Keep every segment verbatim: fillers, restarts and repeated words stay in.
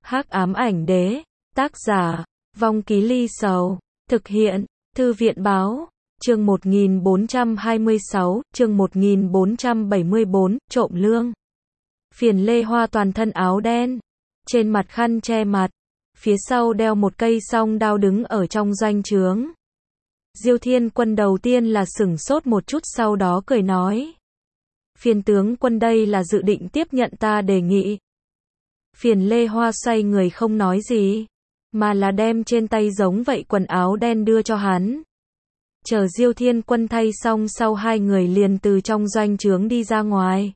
Hắc ám ảnh đế, tác giả, Vong Ký Ly Sầu, thực hiện, Thư viện báo, chương một nghìn bốn trăm hai mươi sáu, chương một nghìn bốn trăm bảy mươi bốn, trộm lương. Phiền Lê Hoa toàn thân áo đen, trên mặt khăn che mặt, phía sau đeo một cây song đao đứng ở trong doanh trướng. Diêu Thiên Quân đầu tiên là sửng sốt một chút, sau đó cười nói: Phiền tướng quân, đây là dự định tiếp nhận ta đề nghị. Phiền Lê Hoa xoay người không nói gì, mà là đem trên tay giống vậy quần áo đen đưa cho hắn. Chờ Diêu Thiên Quân thay xong sau, hai người liền từ trong doanh trướng đi ra ngoài.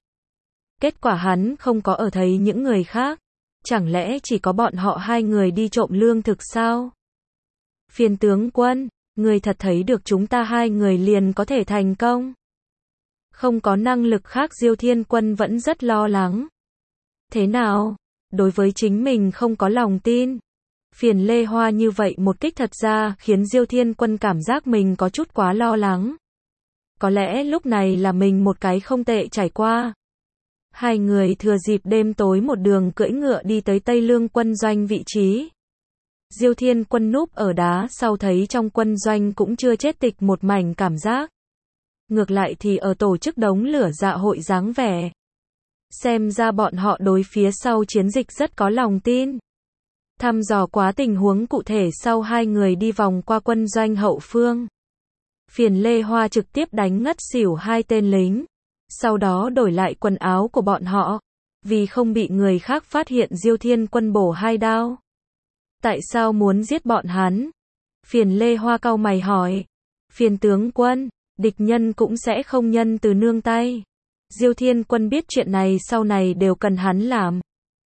Kết quả hắn không có ở thấy những người khác. Chẳng lẽ chỉ có bọn họ hai người đi trộm lương thực sao? Phiền tướng quân, người thật thấy được chúng ta hai người liền có thể thành công? Không có năng lực khác, Diêu Thiên Quân vẫn rất lo lắng. Thế nào? Đối với chính mình không có lòng tin. Phiền Lê Hoa như vậy một kích thật ra khiến Diêu Thiên Quân cảm giác mình có chút quá lo lắng. Có lẽ lúc này là mình một cái không tệ trải qua. Hai người thừa dịp đêm tối một đường cưỡi ngựa đi tới Tây Lương quân doanh vị trí. Diêu Thiên Quân núp ở đá sau thấy trong quân doanh cũng chưa chết tịch một mảnh cảm giác. Ngược lại thì ở tổ chức đống lửa dạ hội dáng vẻ. Xem ra bọn họ đối phía sau chiến dịch rất có lòng tin. Thăm dò quá tình huống cụ thể sau, hai người đi vòng qua quân doanh hậu phương. Phiền Lê Hoa trực tiếp đánh ngất xỉu hai tên lính. Sau đó đổi lại quần áo của bọn họ. Vì không bị người khác phát hiện, Diêu Thiên Quân bổ hai đao. Tại sao muốn giết bọn hắn? Phiền Lê Hoa cau mày hỏi. Phiền tướng quân, địch nhân cũng sẽ không nhân từ nương tay. Diêu Thiên Quân biết chuyện này sau này đều cần hắn làm.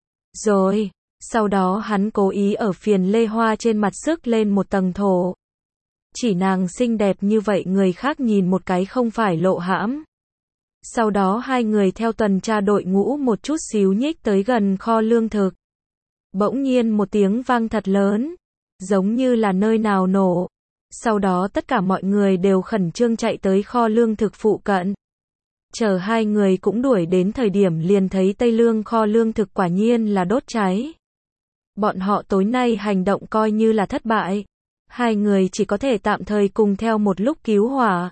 Rồi, sau đó hắn cố ý ở Phiền Lê Hoa trên mặt sức lên một tầng thổ. Chỉ nàng xinh đẹp như vậy người khác nhìn một cái không phải lộ hãm. Sau đó hai người theo tuần tra đội ngũ một chút xíu nhích tới gần kho lương thực. Bỗng nhiên một tiếng vang thật lớn, giống như là nơi nào nổ. Sau đó tất cả mọi người đều khẩn trương chạy tới kho lương thực phụ cận. Chờ hai người cũng đuổi đến thời điểm liền thấy Tây Lương kho lương thực quả nhiên là đốt cháy. Bọn họ tối nay hành động coi như là thất bại. Hai người chỉ có thể tạm thời cùng theo một lúc cứu hỏa.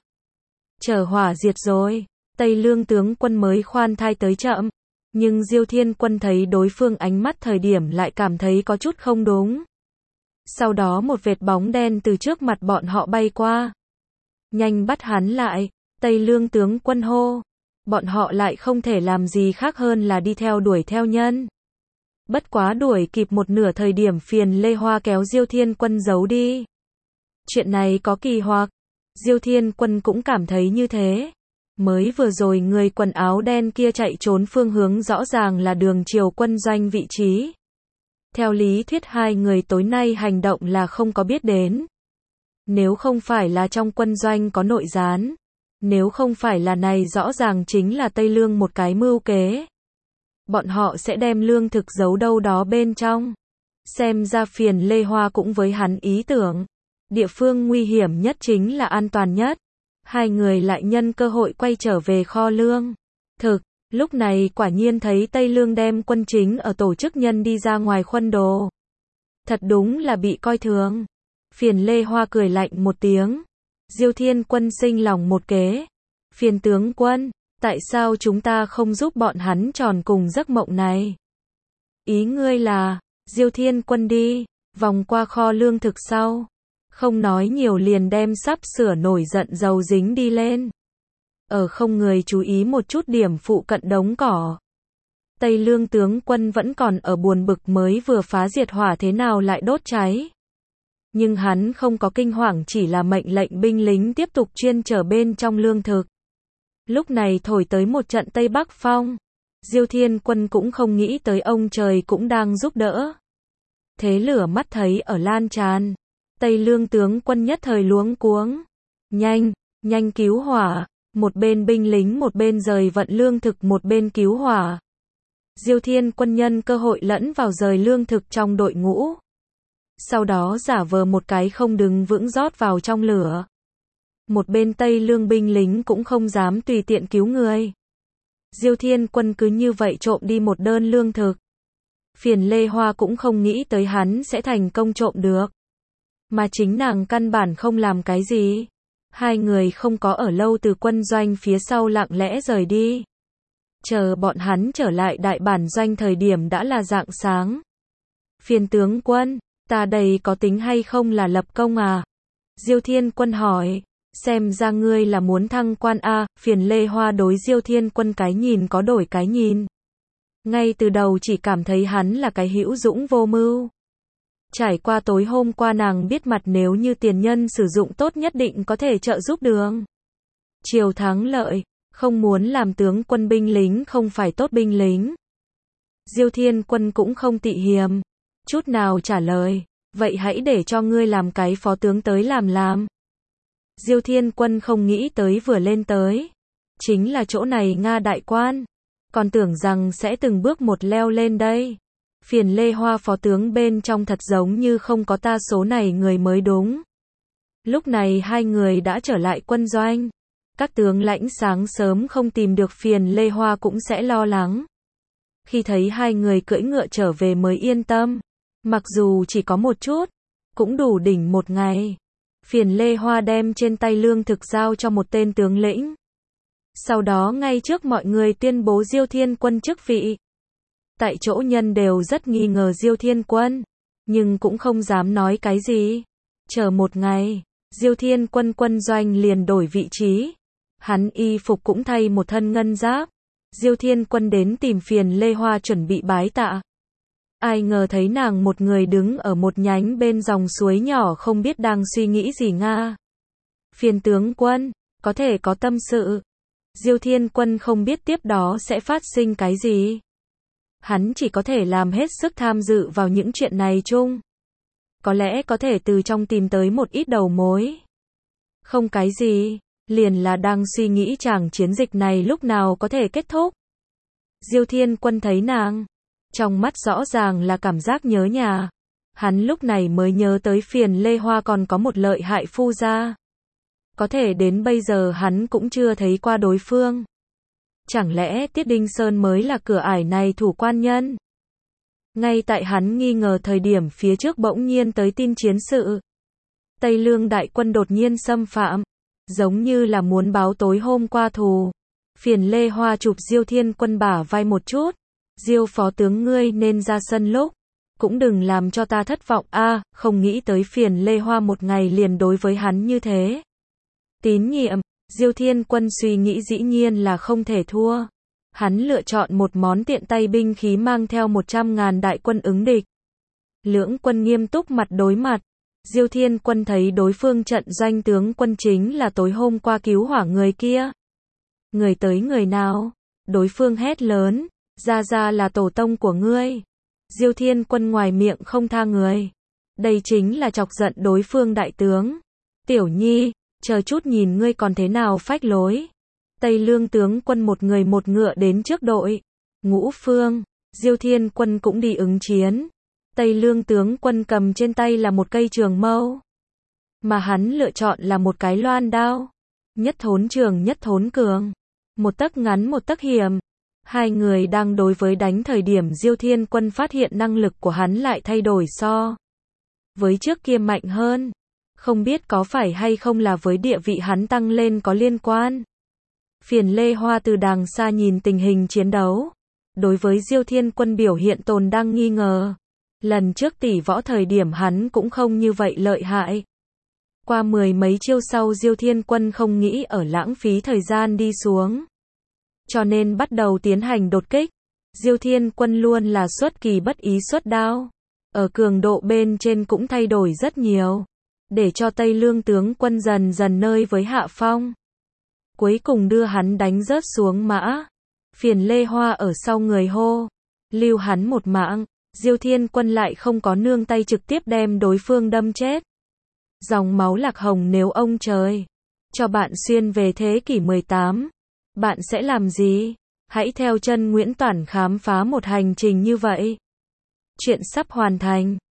Chờ hỏa diệt rồi, Tây Lương tướng quân mới khoan thai tới chậm. Nhưng Diêu Thiên Quân thấy đối phương ánh mắt thời điểm lại cảm thấy có chút không đúng. Sau đó một vệt bóng đen từ trước mặt bọn họ bay qua. Nhanh bắt hắn lại, Tây Lương tướng quân hô. Bọn họ lại không thể làm gì khác hơn là đi theo đuổi theo nhân. Bất quá đuổi kịp một nửa thời điểm, Phiền Lê Hoa kéo Diêu Thiên Quân giấu đi. Chuyện này có kỳ hoặc. Diêu Thiên Quân cũng cảm thấy như thế. Mới vừa rồi người quần áo đen kia chạy trốn phương hướng rõ ràng là đường chiều quân doanh vị trí. Theo lý thuyết hai người tối nay hành động là không có biết đến. Nếu không phải là trong quân doanh có nội gián. Nếu không phải là này rõ ràng chính là Tây Lương một cái mưu kế. Bọn họ sẽ đem lương thực giấu đâu đó bên trong. Xem ra Phiền Lê Hoa cũng với hắn ý tưởng. Địa phương nguy hiểm nhất chính là an toàn nhất. Hai người lại nhân cơ hội quay trở về kho lương. Thực, lúc này quả nhiên thấy Tây Lương đem quân chính ở tổ chức nhân đi ra ngoài khuân đồ. Thật đúng là bị coi thường. Phiền Lê Hoa cười lạnh một tiếng. Diêu Thiên Quân sinh lòng một kế. Phiền tướng quân, tại sao chúng ta không giúp bọn hắn tròn cùng giấc mộng này? Ý ngươi là, Diêu Thiên Quân đi, vòng qua kho lương thực sau. Không nói nhiều liền đem sắp sửa nổi giận dầu dính đi lên. Ở không người chú ý một chút điểm phụ cận đống cỏ. Tây Lương tướng quân vẫn còn ở buồn bực mới vừa phá diệt hỏa thế nào lại đốt cháy. Nhưng hắn không có kinh hoàng, chỉ là mệnh lệnh binh lính tiếp tục chuyên chở bên trong lương thực. Lúc này thổi tới một trận Tây Bắc phong. Diêu Thiên Quân cũng không nghĩ tới ông trời cũng đang giúp đỡ. Thế lửa mắt thấy ở lan tràn. Tây Lương tướng quân nhất thời luống cuống. Nhanh, nhanh cứu hỏa. Một bên binh lính một bên rời vận lương thực một bên cứu hỏa. Diêu Thiên Quân nhân cơ hội lẫn vào rời lương thực trong đội ngũ. Sau đó giả vờ một cái không đứng vững rót vào trong lửa. Một bên Tây Lương binh lính cũng không dám tùy tiện cứu người. Diêu Thiên Quân cứ như vậy trộm đi một đơn lương thực. Phiền Lê Hoa cũng không nghĩ tới hắn sẽ thành công trộm được. Mà chính nàng căn bản không làm cái gì. Hai người không có ở lâu từ quân doanh phía sau lặng lẽ rời đi. Chờ bọn hắn trở lại đại bản doanh thời điểm đã là rạng sáng. Phiền tướng quân, ta đây có tính hay không là lập công à? Diêu Thiên Quân hỏi, xem ra ngươi là muốn thăng quan a. Phiền Lê Hoa đối Diêu Thiên Quân cái nhìn có đổi cái nhìn. Ngay từ đầu chỉ cảm thấy hắn là cái hữu dũng vô mưu. Trải qua tối hôm qua nàng biết mặt nếu như tiền nhân sử dụng tốt nhất định có thể trợ giúp đường. Chiều thắng lợi, không muốn làm tướng quân binh lính không phải tốt binh lính. Diêu Thiên Quân cũng không tị hiềm, chút nào trả lời, vậy hãy để cho ngươi làm cái phó tướng tới làm làm. Diêu Thiên Quân không nghĩ tới vừa lên tới, chính là chỗ này Nga đại quan, còn tưởng rằng sẽ từng bước một leo lên đây. Phiền Lê Hoa phó tướng bên trong thật giống như không có ta số này người mới đúng. Lúc này hai người đã trở lại quân doanh. Các tướng lãnh sáng sớm không tìm được Phiền Lê Hoa cũng sẽ lo lắng. Khi thấy hai người cưỡi ngựa trở về mới yên tâm. Mặc dù chỉ có một chút, cũng đủ đỉnh một ngày. Phiền Lê Hoa đem trên tay lương thực giao cho một tên tướng lĩnh. Sau đó ngay trước mọi người tuyên bố Diêu Thiên Quân chức vị. Tại chỗ nhân đều rất nghi ngờ Diêu Thiên Quân, nhưng cũng không dám nói cái gì. Chờ một ngày, Diêu Thiên Quân quân doanh liền đổi vị trí. Hắn y phục cũng thay một thân ngân giáp. Diêu Thiên Quân đến tìm Phiền Lê Hoa chuẩn bị bái tạ. Ai ngờ thấy nàng một người đứng ở một nhánh bên dòng suối nhỏ không biết đang suy nghĩ gì nga. Phiền tướng quân, có thể có tâm sự. Diêu Thiên Quân không biết tiếp đó sẽ phát sinh cái gì. Hắn chỉ có thể làm hết sức tham dự vào những chuyện này chung. Có lẽ có thể từ trong tìm tới một ít đầu mối. Không cái gì, liền là đang suy nghĩ chàng chiến dịch này lúc nào có thể kết thúc. Diêu Thiên Quân thấy nàng, trong mắt rõ ràng là cảm giác nhớ nhà. Hắn lúc này mới nhớ tới Phiền Lê Hoa còn có một lợi hại phu gia. Có thể đến bây giờ hắn cũng chưa thấy qua đối phương. Chẳng lẽ Tiết Đinh Sơn mới là cửa ải này thủ quan nhân? Ngay tại hắn nghi ngờ thời điểm phía trước bỗng nhiên tới tin chiến sự. Tây Lương đại quân đột nhiên xâm phạm, giống như là muốn báo tối hôm qua thù. Phiền Lê Hoa chụp Diêu Thiên Quân bả vai một chút. Diêu phó tướng ngươi nên ra sân lúc, cũng đừng làm cho ta thất vọng a. À, không nghĩ tới Phiền Lê Hoa một ngày liền đối với hắn như thế. Tín nhiệm, Diêu Thiên Quân suy nghĩ dĩ nhiên là không thể thua. Hắn lựa chọn một món tiện tay binh khí mang theo một trăm ngàn đại quân ứng địch. Lưỡng quân nghiêm túc mặt đối mặt. Diêu Thiên Quân thấy đối phương trận doanh tướng quân chính là tối hôm qua cứu hỏa người kia. Người tới người nào? Đối phương hét lớn, ra ra là tổ tông của ngươi. Diêu Thiên Quân ngoài miệng không tha người. Đây chính là chọc giận đối phương đại tướng. Tiểu Nhi, chờ chút nhìn ngươi còn thế nào phách lối. Tây Lương tướng quân một người một ngựa đến trước đội. Ngũ Phương, Diêu Thiên Quân cũng đi ứng chiến. Tây Lương tướng quân cầm trên tay là một cây trường mâu. Mà hắn lựa chọn là một cái loan đao. Nhất thốn trường nhất thốn cường. Một tấc ngắn một tấc hiểm. Hai người đang đối với đánh thời điểm Diêu Thiên Quân phát hiện năng lực của hắn lại thay đổi so với trước kia mạnh hơn. Không biết có phải hay không là với địa vị hắn tăng lên có liên quan. Phiền Lê Hoa từ đàng xa nhìn tình hình chiến đấu. Đối với Diêu Thiên Quân biểu hiện tồn đang nghi ngờ. Lần trước tỷ võ thời điểm hắn cũng không như vậy lợi hại. Qua mười mấy chiêu sau Diêu Thiên Quân không nghĩ ở lãng phí thời gian đi xuống. Cho nên bắt đầu tiến hành đột kích. Diêu Thiên Quân luôn là xuất kỳ bất ý xuất đao. Ở cường độ bên trên cũng thay đổi rất nhiều. Để cho Tây Lương tướng quân dần dần nơi với hạ phong. Cuối cùng đưa hắn đánh rớt xuống mã. Phiền Lê Hoa ở sau người hô. Lưu hắn một mạng. Diêu Thiên Quân lại không có nương tay trực tiếp đem đối phương đâm chết. Dòng máu lạc hồng nếu ông trời cho bạn xuyên về thế kỷ mười tám. Bạn sẽ làm gì? Hãy theo chân Nguyễn Toản khám phá một hành trình như vậy. Chuyện sắp hoàn thành.